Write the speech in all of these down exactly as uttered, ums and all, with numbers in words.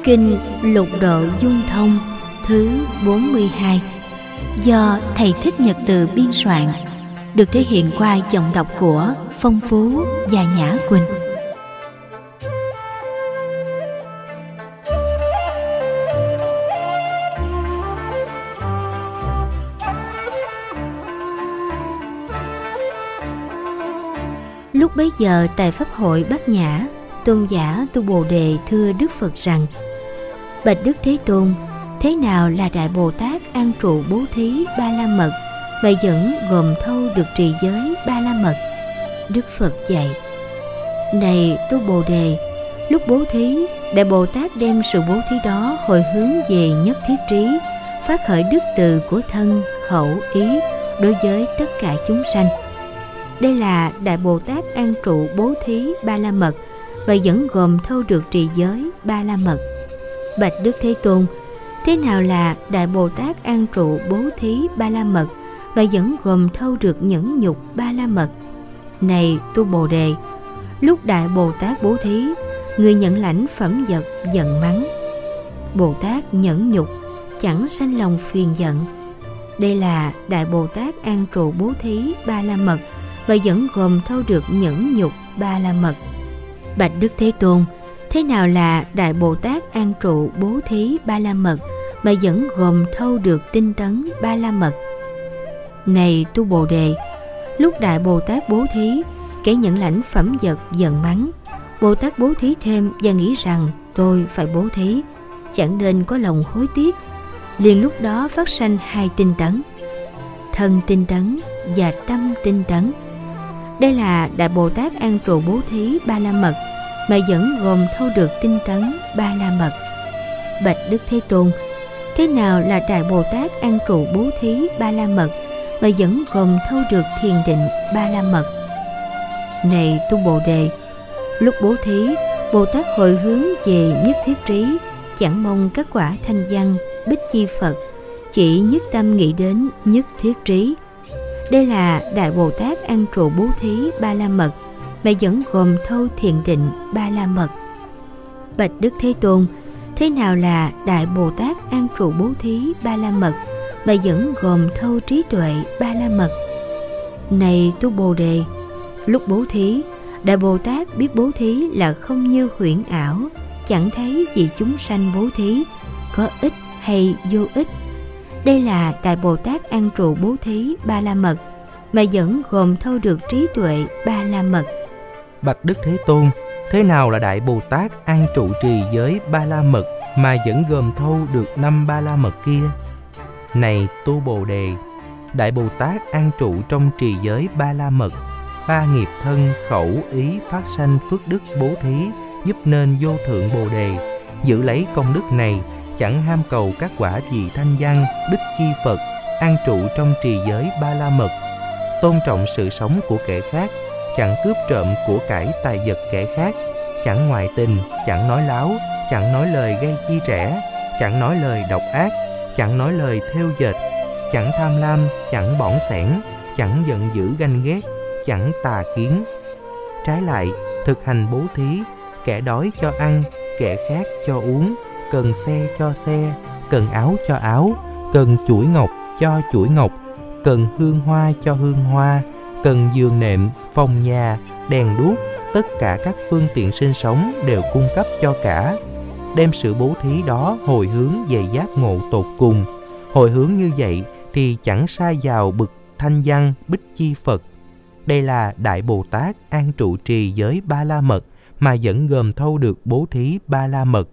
Kinh Lục Độ Dung Thông thứ bốn mươi hai do Thầy Thích Nhật Từ biên soạn, được thể hiện qua giọng đọc của Phong Phú và Nhã Quỳnh. Lúc bấy giờ tại Pháp hội Bát Nhã, Tôn giả Tu Bồ Đề thưa Đức Phật rằng: Bạch Đức Thế Tôn, thế nào là Đại Bồ Tát an trụ bố thí ba la mật mà vẫn gồm thâu được trì giới ba la mật? Đức Phật dạy: Này Tu Bồ Đề, lúc bố thí, Đại Bồ Tát đem sự bố thí đó hồi hướng về nhất thiết trí, phát khởi đức từ của thân, khẩu, ý đối với tất cả chúng sanh. Đây là Đại Bồ Tát an trụ bố thí ba la mật và vẫn gồm thâu được trì giới ba la mật. Bạch Đức Thế Tôn, thế nào là Đại Bồ Tát an trụ bố thí ba la mật và vẫn gồm thâu được nhẫn nhục ba la mật? Này Tu Bồ Đề, lúc Đại Bồ Tát bố thí, người nhận lãnh phẩm vật giận mắng. Bồ Tát nhẫn nhục, chẳng sanh lòng phiền giận. Đây là Đại Bồ Tát an trụ bố thí ba la mật và vẫn gồm thâu được nhẫn nhục ba la mật. Bạch Đức Thế Tôn, thế nào là Đại Bồ Tát an trụ bố thí ba la mật mà vẫn gồm thâu được tinh tấn ba la mật? Này Tu Bồ Đề, lúc Đại Bồ Tát bố thí, kẻ nhận lãnh phẩm vật giận mắng. Bồ Tát bố thí thêm và nghĩ rằng tôi phải bố thí, chẳng nên có lòng hối tiếc. Liền lúc đó phát sanh hai tinh tấn: thân tinh tấn và tâm tinh tấn. Đây là Đại Bồ Tát an trụ bố thí ba la mật mà vẫn gồm thâu được tinh tấn ba la mật. Bạch Đức Thế Tôn, thế nào là Đại Bồ Tát an trụ bố thí ba la mật mà vẫn gồm thâu được thiền định ba la mật? Này Tu Bồ Đề, lúc bố thí, Bồ Tát hồi hướng về nhất thiết trí, chẳng mong các quả thanh văn bích chi Phật, chỉ nhất tâm nghĩ đến nhất thiết trí. Đây là Đại Bồ Tát an trụ bố thí ba la mật mà vẫn gồm thâu thiền định ba la mật. Bạch Đức Thế Tôn, thế nào là Đại Bồ Tát an trụ bố thí ba la mật mà vẫn gồm thâu trí tuệ ba la mật? Này Tu Bồ Đề, lúc bố thí, Đại Bồ Tát biết bố thí là không như huyễn ảo, chẳng thấy vì chúng sanh bố thí có ích hay vô ích. Đây là Đại Bồ Tát an trụ bố thí ba la mật mà vẫn gồm thâu được trí tuệ ba la mật. Bạch Đức Thế Tôn, thế nào là Đại Bồ Tát an trụ trì giới ba la mật mà vẫn gồm thâu được năm ba la mật kia? Này Tu Bồ Đề, Đại Bồ Tát an trụ trong trì giới ba la mật, ba nghiệp thân, khẩu, ý phát sanh phước đức bố thí, giúp nên vô thượng Bồ Đề, giữ lấy công đức này, chẳng ham cầu các quả gì thanh văn, bích chi Phật, an trụ trong trì giới ba la mật, tôn trọng sự sống của kẻ khác, chẳng cướp trộm của cải tài vật kẻ khác, chẳng ngoại tình, chẳng nói láo, chẳng nói lời gây chi trẻ, chẳng nói lời độc ác, chẳng nói lời thêu dệt, chẳng tham lam, chẳng bỏng sẻn, chẳng giận dữ ganh ghét, chẳng tà kiến. Trái lại, thực hành bố thí, kẻ đói cho ăn, kẻ khát cho uống, cần xe cho xe, cần áo cho áo, cần chuỗi ngọc cho chuỗi ngọc, cần hương hoa cho hương hoa, cần giường nệm, phòng nhà, đèn đuốc, tất cả các phương tiện sinh sống đều cung cấp cho cả. Đem sự bố thí đó hồi hướng về giác ngộ tột cùng. Hồi hướng như vậy thì chẳng sai vào bực thanh văn bích chi Phật. Đây là Đại Bồ Tát an trụ trì giới ba la mật mà vẫn gồm thâu được bố thí ba la mật.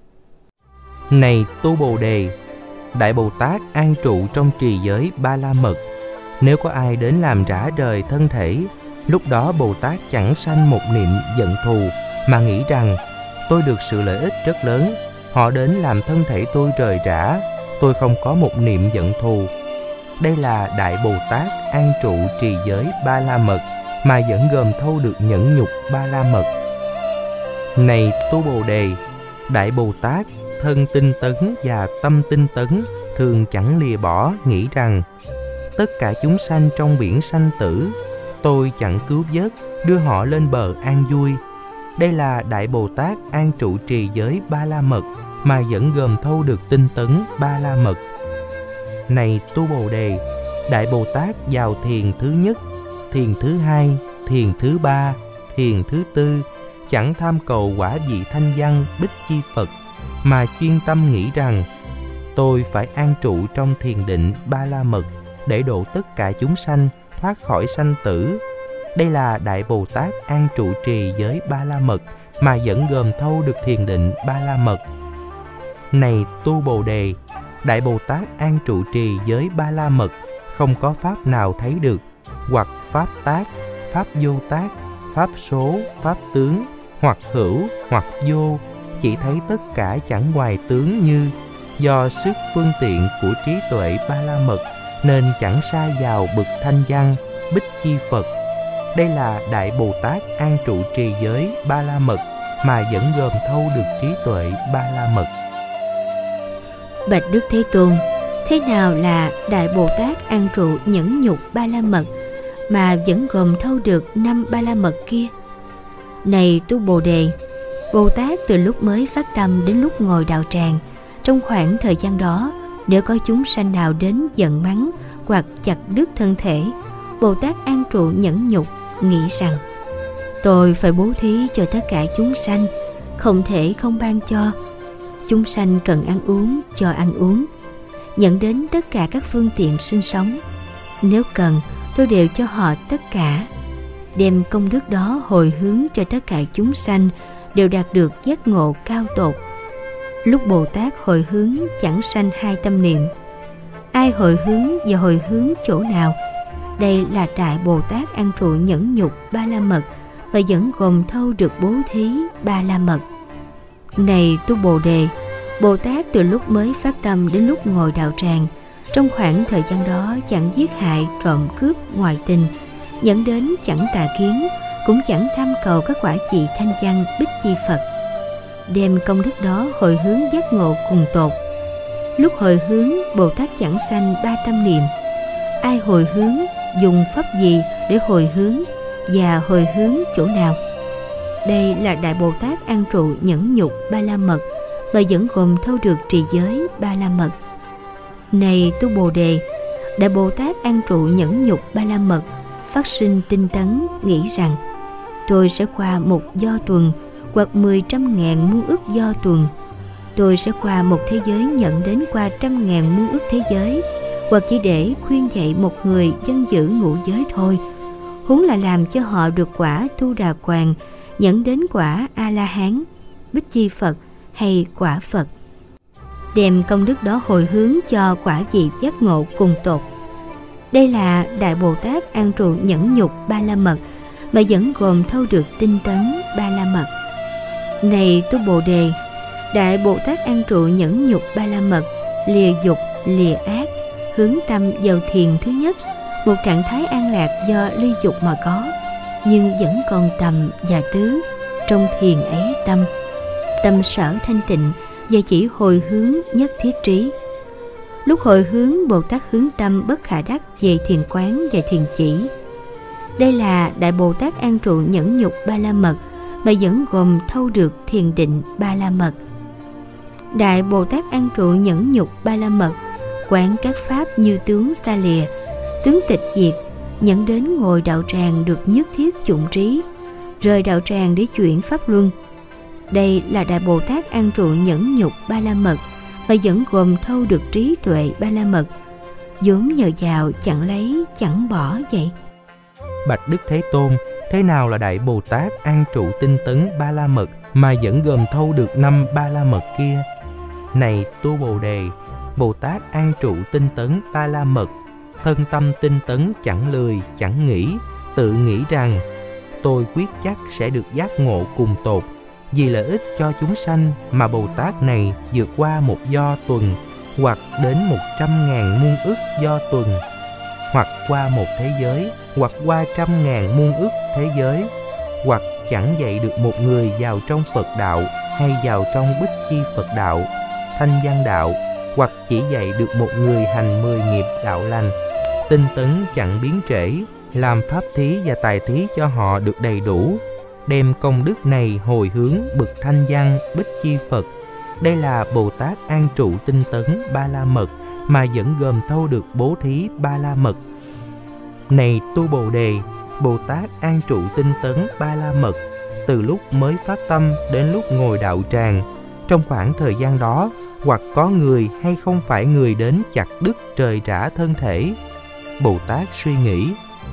Này Tu Bồ Đề, Đại Bồ Tát an trụ trong trì giới ba la mật. Nếu có ai đến làm rã rời thân thể, lúc đó Bồ Tát chẳng sanh một niệm giận thù, mà nghĩ rằng tôi được sự lợi ích rất lớn, họ đến làm thân thể tôi rời rã, tôi không có một niệm giận thù. Đây là Đại Bồ Tát an trụ trì giới ba la mật mà vẫn gồm thâu được nhẫn nhục ba la mật. Này Tu Bồ Đề, Đại Bồ Tát thân tinh tấn và tâm tinh tấn thường chẳng lìa bỏ, nghĩ rằng tất cả chúng sanh trong biển sanh tử, tôi chẳng cứu vớt, đưa họ lên bờ an vui. Đây là Đại Bồ Tát an trụ trì giới ba la mật mà vẫn gồm thâu được tinh tấn Ba La Mật. Này tu Bồ Đề, Đại Bồ Tát vào thiền thứ nhất, thiền thứ hai, thiền thứ ba, thiền thứ tư chẳng tham cầu quả vị thanh văn Bích Chi Phật, mà chuyên tâm nghĩ rằng tôi phải an trụ trong thiền định Ba La Mật để độ tất cả chúng sanh thoát khỏi sanh tử. Đây là Đại Bồ Tát an trụ trì giới Ba La Mật mà vẫn gồm thâu được thiền định Ba La Mật. Này tu Bồ Đề, Đại Bồ Tát an trụ trì giới Ba La Mật không có pháp nào thấy được, hoặc pháp tác, pháp vô tác, pháp số, pháp tướng, hoặc hữu, hoặc vô, chỉ thấy tất cả chẳng ngoài tướng như do sức phương tiện của trí tuệ Ba La Mật nên chẳng sa vào bậc thanh văn Bích Chi Phật. Đây là Đại Bồ Tát an trụ trì giới Ba La Mật mà vẫn gồm thâu được trí tuệ Ba La Mật. Bạch Đức Thế Tôn, thế nào là Đại Bồ Tát an trụ nhẫn nhục Ba La Mật mà vẫn gồm thâu được năm Ba La Mật kia? Này tu Bồ Đề, Bồ Tát từ lúc mới phát tâm đến lúc ngồi đạo tràng, trong khoảng thời gian đó, nếu có chúng sanh nào đến giận mắng hoặc chặt đứt thân thể, Bồ Tát an trụ nhẫn nhục, nghĩ rằng tôi phải bố thí cho tất cả chúng sanh, không thể không ban cho. Chúng sanh cần ăn uống, cho ăn uống, dẫn đến tất cả các phương tiện sinh sống. Nếu cần, tôi đều cho họ tất cả. Đem công đức đó hồi hướng cho tất cả chúng sanh đều đạt được giác ngộ cao tột. Lúc Bồ Tát hồi hướng chẳng sanh hai tâm niệm. Ai hồi hướng và hồi hướng chỗ nào? Đây là Đại Bồ Tát an trụ nhẫn nhục Ba La Mật và vẫn gồm thâu được bố thí Ba La Mật. Này tu Bồ Đề, Bồ Tát từ lúc mới phát tâm đến lúc ngồi đạo tràng, trong khoảng thời gian đó chẳng giết hại, trộm cướp, ngoại tình, dẫn đến chẳng tà kiến, cũng chẳng tham cầu các quả vị thanh văn Bích Chi Phật. Đem công đức đó hồi hướng giác ngộ cùng tột. Lúc hồi hướng, Bồ Tát chẳng sanh ba tâm niệm. Ai hồi hướng, dùng pháp gì để hồi hướng và hồi hướng chỗ nào? Đây là Đại Bồ Tát an trụ nhẫn nhục Ba La Mật và vẫn gồm thâu được trì giới Ba La Mật. Này tu Bồ Đề, Đại Bồ Tát an trụ nhẫn nhục Ba La Mật phát sinh tinh tấn, nghĩ rằng tôi sẽ qua một do tuần hoặc mười trăm ngàn muôn ức do tuần. Tôi sẽ qua một thế giới nhận đến qua trăm ngàn muôn ức thế giới, hoặc chỉ để khuyên dạy một người dân giữ ngũ giới thôi, huống là làm cho họ được quả Tu Đà Hoàng, dẫn đến quả A-la-hán, Bích Chi Phật hay quả Phật. Đem công đức đó hồi hướng cho quả vị giác ngộ cùng tột. Đây là Đại Bồ Tát an trụ nhẫn nhục Ba La Mật mà vẫn gồm thâu được tinh tấn Ba La Mật. Này tu Bồ Đề, Đại Bồ Tát an trụ nhẫn nhục Ba La Mật, lìa dục, lìa ác, hướng tâm vào thiền thứ nhất, một trạng thái an lạc do ly dục mà có, nhưng vẫn còn tầm và tứ. Trong thiền ấy tâm, tâm sở thanh tịnh và chỉ hồi hướng nhất thiết trí. Lúc hồi hướng, Bồ Tát hướng tâm bất khả đắc về thiền quán và thiền chỉ. Đây là Đại Bồ Tát an trụ nhẫn nhục Ba La Mật mà vẫn gồm thâu được thiền định Ba La Mật. Đại Bồ Tát an trụ nhẫn nhục Ba La Mật quán các pháp như tướng xa lìa, tướng tịch diệt, dẫn đến ngồi đạo tràng được nhất thiết dụng trí, rời đạo tràng để chuyển pháp luân. Đây là Đại Bồ Tát an trụ nhẫn nhục Ba La Mật và vẫn gồm thâu được trí tuệ Ba La Mật, vốn nhờ vào chẳng lấy chẳng bỏ vậy. Bạch Đức Thế Tôn, thế nào là Đại Bồ Tát an trụ tinh tấn Ba La Mật mà vẫn gồm thâu được năm Ba La Mật kia? Này tu Bồ Đề, Bồ Tát an trụ tinh tấn Ba La Mật, thân tâm tinh tấn chẳng lười, chẳng nghĩ, tự nghĩ rằng tôi quyết chắc sẽ được giác ngộ cùng tột. Vì lợi ích cho chúng sanh mà Bồ Tát này vượt qua một do tuần, hoặc đến một trăm ngàn muôn ức do tuần, hoặc qua một thế giới, hoặc qua trăm ngàn muôn ức thế giới, hoặc chẳng dạy được một người vào trong Phật đạo hay vào trong Bích Chi Phật đạo, Thanh Văn đạo, hoặc chỉ dạy được một người hành mười nghiệp đạo lành, tinh tấn chẳng biến trễ, làm pháp thí và tài thí cho họ được đầy đủ, đem công đức này hồi hướng bậc Thanh Văn Bích Chi Phật. Đây là Bồ Tát an trụ tinh tấn ba la mật mà vẫn gồm thâu được bố thí ba la mật. Này tu Bồ Đề, Bồ Tát an trụ tinh tấn ba la mật từ lúc mới phát tâm đến lúc ngồi đạo tràng. Trong khoảng thời gian đó, hoặc có người hay không phải người đến chặt đứt trời rã thân thể. Bồ Tát suy nghĩ,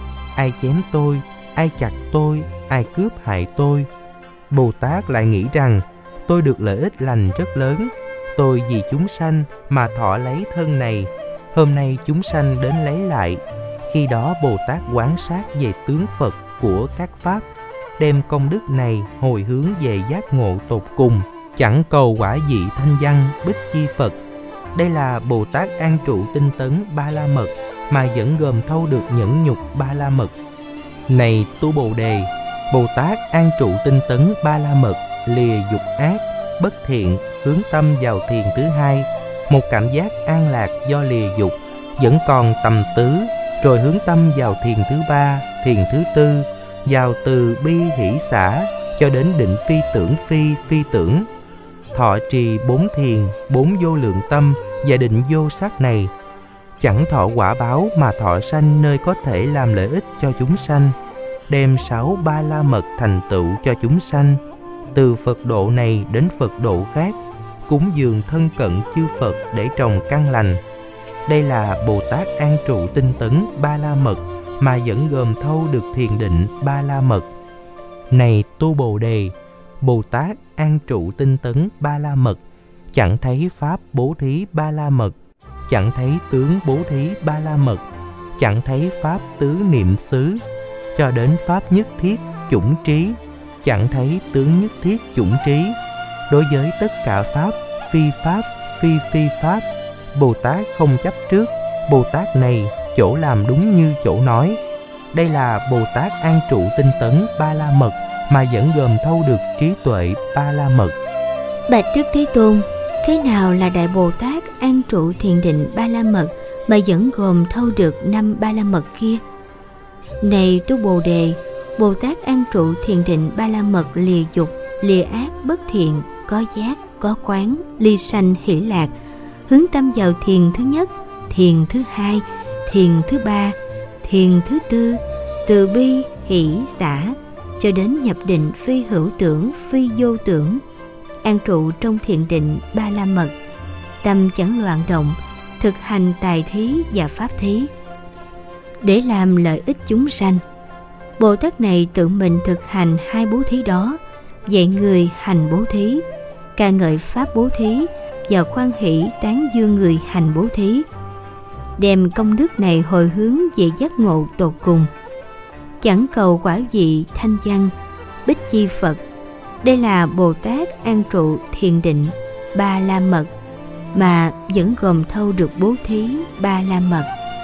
ai chém tôi, ai chặt tôi, ai cướp hại tôi. Bồ Tát lại nghĩ rằng, tôi được lợi ích lành rất lớn. Tôi vì chúng sanh mà thọ lấy thân này. Hôm nay chúng sanh đến lấy lại. Khi đó Bồ Tát quán sát về tướng Phật của các Pháp, đem công đức này hồi hướng về giác ngộ tột cùng, chẳng cầu quả vị thanh văn bích chi Phật. Đây là Bồ Tát an trụ tinh tấn ba la mật mà vẫn gồm thâu được nhẫn nhục ba la mật. Này tu Bồ Đề, Bồ Tát an trụ tinh tấn ba la mật lìa dục ác, bất thiện, hướng tâm vào thiền thứ hai, một cảm giác an lạc do lìa dục, vẫn còn tầm tứ, rồi hướng tâm vào thiền thứ ba, thiền thứ tư, vào từ bi hỷ xả cho đến định phi tưởng phi phi tưởng. Thọ trì bốn thiền, bốn vô lượng tâm và định vô sắc này, chẳng thọ quả báo mà thọ sanh nơi có thể làm lợi ích cho chúng sanh, đem sáu ba la mật thành tựu cho chúng sanh, từ Phật độ này đến Phật độ khác, cúng dường thân cận chư Phật để trồng căn lành. Đây là Bồ Tát an trụ tinh tấn ba la mật mà vẫn gồm thâu được thiền định ba la mật. Này tu Bồ Đề, Bồ Tát an trụ tinh tấn ba la mật, chẳng thấy pháp bố thí ba la mật, chẳng thấy tướng bố thí ba la mật, chẳng thấy pháp tứ niệm xứ, cho đến pháp nhất thiết chủng trí, chẳng thấy tướng nhất thiết chủng trí. Đối với tất cả pháp, phi pháp, phi phi pháp, Bồ Tát không chấp trước. Bồ Tát này chỗ làm đúng như chỗ nói. Đây là Bồ Tát an trụ tinh tấn ba la mật mà vẫn gồm thâu được trí tuệ ba la mật. Bạch Đức Thế Tôn, thế nào là Đại Bồ Tát an trụ thiền định ba la mật mà vẫn gồm thâu được năm ba la mật kia? Này tu Bồ Đề, Bồ Tát an trụ thiền định ba la mật lìa dục, lìa ác, bất thiện, có giác, có quán, ly sanh hỷ lạc, hướng tâm vào thiền thứ nhất, thiền thứ hai, thiền thứ ba, thiền thứ tư, từ bi hỷ xả cho đến nhập định phi hữu tưởng, phi vô tưởng, an trụ trong thiền định ba la mật, tâm chẳng loạn động, thực hành tài thí và pháp thí để làm lợi ích chúng sanh. Bồ Tát này tự mình thực hành hai bố thí đó, dạy người hành bố thí, ca ngợi pháp bố thí và khoan hỷ tán dương người hành bố thí, đem công đức này hồi hướng về giác ngộ tột cùng, chẳng cầu quả vị thanh văn bích chi Phật. Đây là Bồ Tát an trụ thiền định ba la mật mà vẫn gồm thâu được bố thí ba la mật.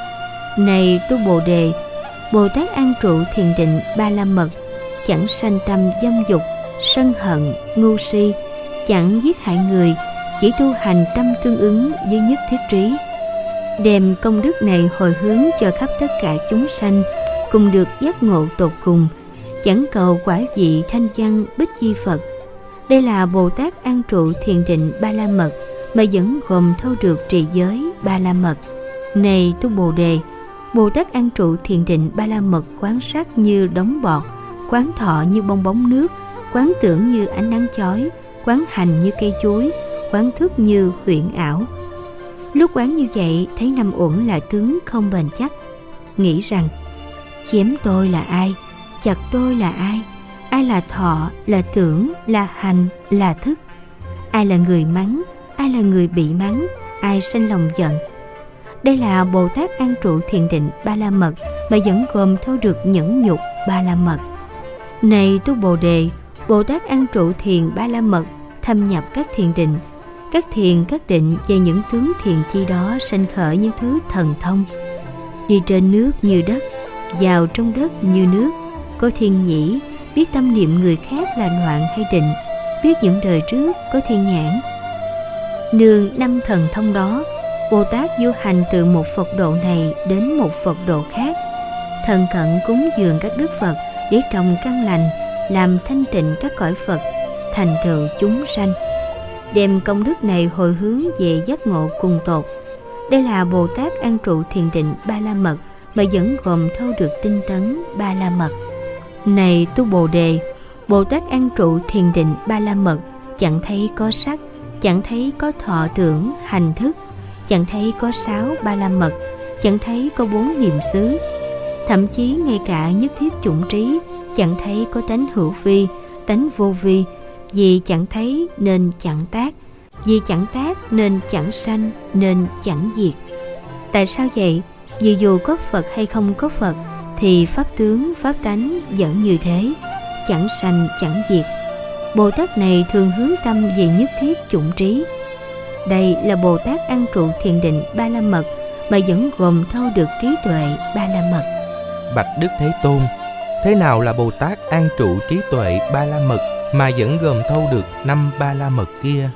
Này tu Bồ Đề, Bồ Tát an trụ thiền định ba la mật, chẳng sanh tâm dâm dục, sân hận, ngu si, chẳng giết hại người, chỉ tu hành tâm tương ứng với nhất thiết trí, đem công đức này hồi hướng cho khắp tất cả chúng sanh cùng được giác ngộ tột cùng, chẳng cầu quả vị thanh văn bích chi Phật. Đây là Bồ Tát an trụ thiền định ba la mật mà vẫn gồm thâu được trì giới ba la mật. Này tu Bồ Đề, Bồ Tát an trụ thiền định ba la mật quán sát như đống bọt, quán thọ như bong bóng nước, quán tưởng như ánh nắng chói, quán hành như cây chuối, quán thức như huyễn ảo. Lúc quán như vậy thấy năm uẩn là tướng không bền chắc, nghĩ rằng chém tôi là ai, chặt tôi là ai, ai là thọ, là tưởng, là hành, là thức, ai là người mắng, ai là người bị mắng, ai sanh lòng giận. Đây là Bồ Tát an trụ thiền định ba la mật mà vẫn gồm thâu được nhẫn nhục ba la mật. Này tu Bồ Đề, Bồ Tát an trụ thiền ba la mật thâm nhập các thiền định, các thiền các định về những tướng thiền chi đó sanh khởi những thứ thần thông, đi trên nước như đất, vào trong đất như nước, có thiên nhĩ, biết tâm niệm người khác là loạn hay định, biết những đời trước, có thiên nhãn. Nương năm thần thông đó, Bồ Tát du hành từ một Phật độ này đến một Phật độ khác, thần cận cúng dường các đức Phật để trồng căn lành, làm thanh tịnh các cõi Phật, thành tựu chúng sanh. đem công đức này hồi hướng về giác ngộ cùng tột. Đây là Bồ Tát an trụ thiền định ba la mật mà vẫn gồm thâu được tinh tấn ba la mật. Này tu Bồ Đề, Bồ Tát an trụ thiền định ba la mật chẳng thấy có sắc, chẳng thấy có thọ tưởng hành thức, chẳng thấy có sáu ba la mật, chẳng thấy có bốn niệm xứ, thậm chí ngay cả nhất thiết chủng trí chẳng thấy có tánh hữu vi, tánh vô vi. Vì chẳng thấy nên chẳng tác, vì chẳng tác nên chẳng sanh, nên chẳng diệt. Tại sao vậy? Vì dù có Phật hay không có Phật thì pháp tướng, pháp tánh vẫn như thế, chẳng sanh chẳng diệt. Bồ Tát này thường hướng tâm về nhất thiết chủng trí. Đây là Bồ Tát an trụ thiền định ba la mật mà vẫn gồm thâu được trí tuệ ba la mật. Bạch Đức Thế Tôn, thế nào là Bồ Tát an trụ trí tuệ ba la mật mà vẫn gồm thâu được năm ba la mật kia?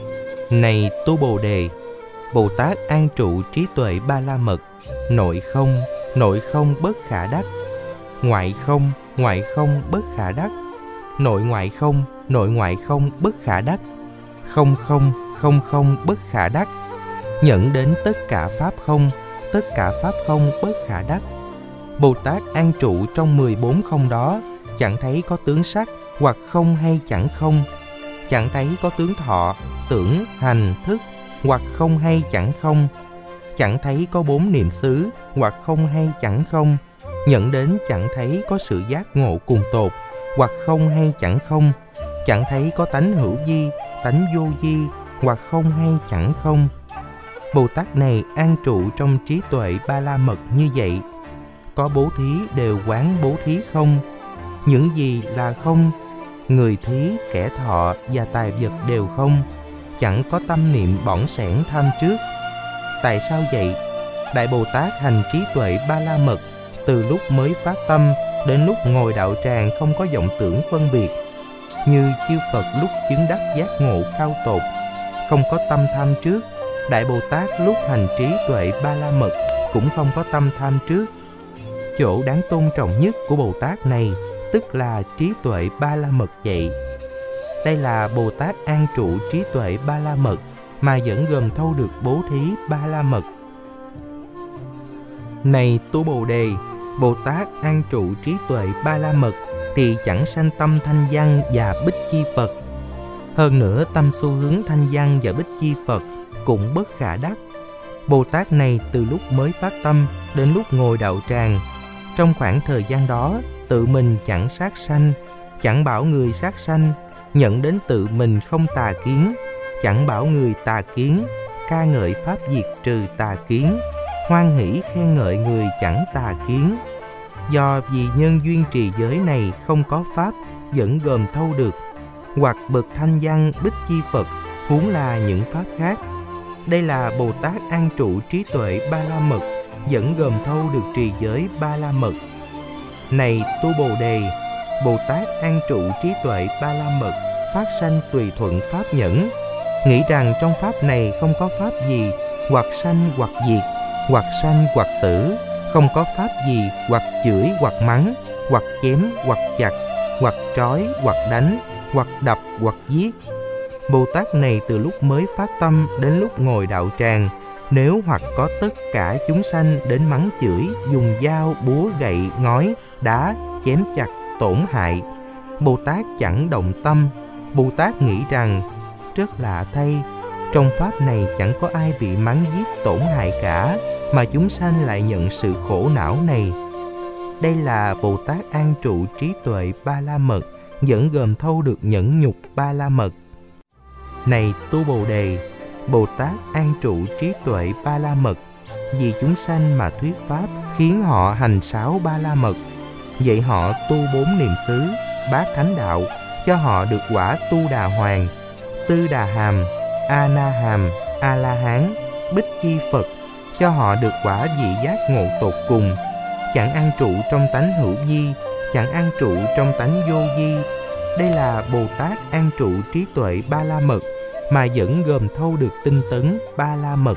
Này tu Bồ Đề, Bồ Tát an trụ trí tuệ ba la mật, nội không, nội không bất khả đắc, ngoại không, ngoại không bất khả đắc, nội ngoại không, nội ngoại không bất khả đắc, không không, không không bất khả đắc, nhận đến tất cả pháp không, tất cả pháp không bất khả đắc. Bồ Tát an trụ trong mười bốn không đó, chẳng thấy có tướng sắc hoặc không hay chẳng không, chẳng thấy có tướng thọ, tưởng, hành, thức hoặc không hay chẳng không, chẳng thấy có bốn niệm xứ hoặc không hay chẳng không, nhận đến chẳng thấy có sự giác ngộ cùng tột hoặc không hay chẳng không, chẳng thấy có tánh hữu vi, tánh vô vi hoặc không hay chẳng không. Bồ Tát này an trụ trong trí tuệ ba la mật như vậy. Có bố thí đều quán bố thí không. Những gì là không? Người thí, kẻ thọ và tài vật đều không. Chẳng có tâm niệm bỏng sẻn tham trước. Tại sao vậy? Đại Bồ Tát hành trí tuệ ba la mật, từ lúc mới phát tâm đến lúc ngồi đạo tràng không có vọng tưởng phân biệt. Như chư Phật lúc chứng đắc giác ngộ cao tột, không có tâm tham trước. Đại Bồ Tát lúc hành trí tuệ ba la mật cũng không có tâm tham trước. Chỗ đáng tôn trọng nhất của Bồ Tát này tức là trí tuệ ba la mật vậy. Đây là Bồ Tát an trụ trí tuệ ba la mật mà vẫn gồm thâu được bố thí ba la mật. Này tu Bồ Đề, Bồ Tát an trụ trí tuệ ba la mật thì chẳng sanh tâm thanh văn và bích chi Phật. Hơn nữa tâm xu hướng thanh văn và bích chi Phật cũng bất khả đắc. Bồ Tát này từ lúc mới phát tâm đến lúc ngồi đạo tràng, trong khoảng thời gian đó tự mình chẳng sát sanh, chẳng bảo người sát sanh, nhận đến tự mình không tà kiến, chẳng bảo người tà kiến, ca ngợi pháp diệt trừ tà kiến, hoan hỷ khen ngợi người chẳng tà kiến. Do vì nhân duyên trì giới này không có pháp vẫn gồm thâu được, hoặc bậc thanh văn bích chi Phật, huống là những pháp khác. Đây là Bồ Tát an trụ trí tuệ ba la mật, vẫn gồm thâu được trì giới ba la mật. Này tu Bồ Đề, Bồ Tát an trụ trí tuệ ba la mật, phát sanh tùy thuận pháp nhẫn, nghĩ rằng trong pháp này không có pháp gì, hoặc sanh hoặc diệt, hoặc sanh hoặc tử, không có pháp gì, hoặc chửi hoặc mắng, hoặc chém hoặc chặt, hoặc trói hoặc đánh, hoặc đập hoặc giết. Bồ Tát này từ lúc mới phát tâm đến lúc ngồi đạo tràng, nếu hoặc có tất cả chúng sanh đến mắng chửi, dùng dao, búa, gậy, ngói, đá, chém chặt, tổn hại, Bồ Tát chẳng động tâm. Bồ Tát nghĩ rằng, rất lạ thay, trong pháp này chẳng có ai bị mắng giết tổn hại cả, mà chúng sanh lại nhận sự khổ não này. Đây là Bồ Tát an trụ trí tuệ ba la mật, vẫn gồm thâu được nhẫn nhục ba la mật. Này tu Bồ Đề, Bồ Tát an trụ trí tuệ ba la mật, vì chúng sanh mà thuyết pháp, khiến họ hành sáu ba la mật, dạy họ tu bốn niệm xứ, bát thánh đạo, cho họ được quả tu đà hoàng, tư đà hàm, a na hàm, a la hán, bích chi Phật, cho họ được quả vị giác ngộ tột cùng, chẳng an trụ trong tánh hữu vi, chẳng an trụ trong tánh vô vi. Đây là Bồ Tát an trụ trí tuệ ba la mật, mà vẫn gồm thâu được tinh tấn ba la mật.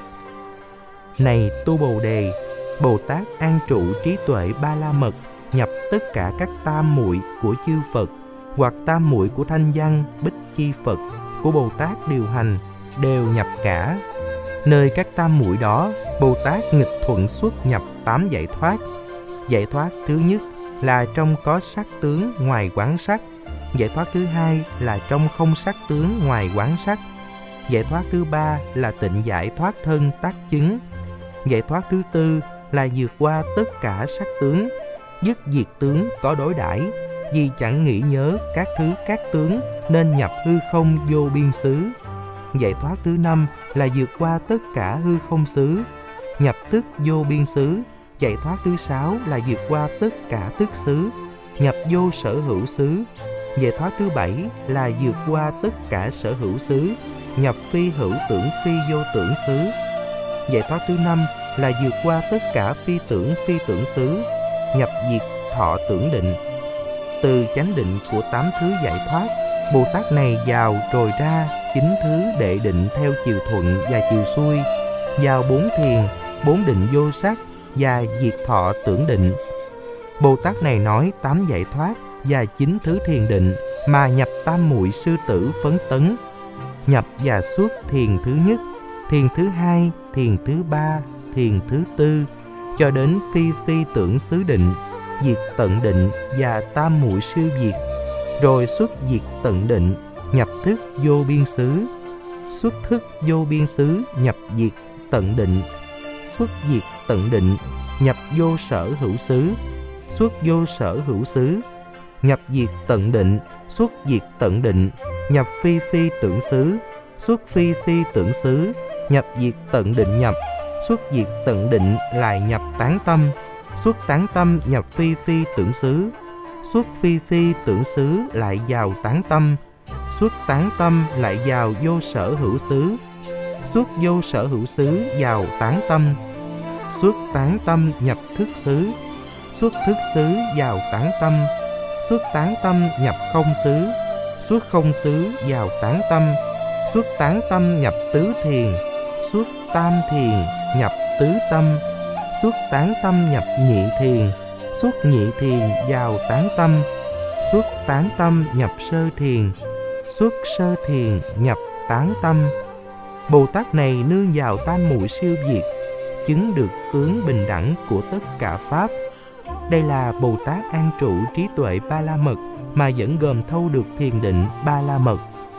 Này tu Bồ Đề, Bồ Tát an trụ trí tuệ ba la mật, nhập tất cả các tam muội của chư Phật, hoặc tam muội của thanh văn bích chi Phật, của Bồ Tát điều hành đều nhập cả. Nơi các tam muội đó, Bồ Tát nghịch thuận xuất nhập tám giải thoát. Giải thoát thứ nhất là trong có sắc tướng ngoài quán sắc. Giải thoát thứ hai là trong không sắc tướng ngoài quán sắc. Giải thoát thứ ba là tịnh giải thoát thân tác chứng. Giải thoát thứ tư là vượt qua tất cả sắc tướng, dứt diệt tướng có đối đãi, vì chẳng nghĩ nhớ các thứ các tướng nên nhập hư không vô biên xứ. Giải thoát thứ năm là vượt qua tất cả hư không xứ, nhập tức vô biên xứ. Giải thoát thứ sáu là vượt qua tất cả tức xứ, nhập vô sở hữu xứ. Giải thoát thứ bảy là vượt qua tất cả sở hữu xứ, nhập phi hữu tưởng phi vô tưởng xứ. Giải thoát thứ năm là vượt qua tất cả phi tưởng phi tưởng xứ, nhập diệt thọ tưởng định. Từ chánh định của tám thứ giải thoát, Bồ Tát này vào rồi ra chín thứ đệ định theo chiều thuận và chiều xuôi, vào bốn thiền, bốn định vô sắc và diệt thọ tưởng định. Bồ Tát này nói tám giải thoát và chín thứ thiền định mà nhập tam muội sư tử phấn tấn, nhập và xuất thiền thứ nhất, thiền thứ hai, thiền thứ ba, thiền thứ tư, cho đến phi phi tưởng xứ định, diệt tận định và tam muội siêu diệt, rồi xuất diệt tận định, nhập thức vô biên xứ, xuất thức vô biên xứ, nhập diệt tận định, xuất diệt tận định, nhập vô sở hữu xứ, xuất vô sở hữu xứ, nhập diệt tận định, xuất diệt tận định, nhập phi phi tưởng xứ, xuất phi phi tưởng xứ, nhập diệt tận định nhập, xuất diệt tận định lại nhập tán tâm, xuất tán tâm nhập phi phi tưởng xứ, xuất phi phi tưởng xứ lại vào tán tâm, xuất tán tâm lại vào vô sở hữu xứ, xuất vô sở hữu xứ vào tán tâm, xuất tán tâm nhập thức xứ, xuất thức xứ vào tán tâm, xuất tán tâm nhập không xứ, xuất không xứ vào tán tâm, xuất tán tâm nhập tứ thiền, xuất tam thiền nhập tứ tâm, xuất tán tâm nhập nhị thiền, xuất nhị thiền vào tán tâm, xuất tán tâm nhập sơ thiền, xuất sơ thiền nhập tán tâm. Bồ Tát này nương vào tam muội siêu diệt, chứng được tướng bình đẳng của tất cả pháp. Đây là Bồ Tát an trụ trí tuệ ba la mật mà vẫn gồm thâu được thiền định ba la mật.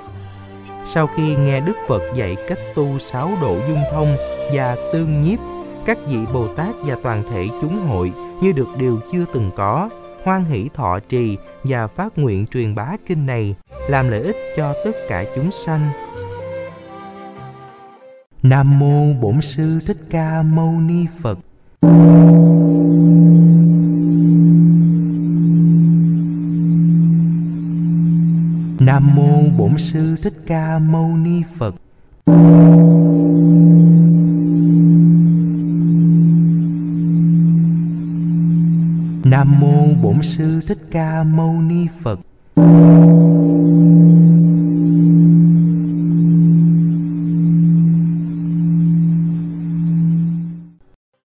Sau khi nghe Đức Phật dạy cách tu sáu độ dung thông và tương nhiếp, các vị Bồ Tát và toàn thể chúng hội như được điều chưa từng có, hoan hỷ thọ trì và phát nguyện truyền bá kinh này, làm lợi ích cho tất cả chúng sanh. Nam mô Bổn Sư Thích Ca Mâu Ni Phật. Nam mô Bổn Sư Thích Ca Mâu Ni Phật. Nam mô Bổn Sư Thích Ca Mâu Ni Phật.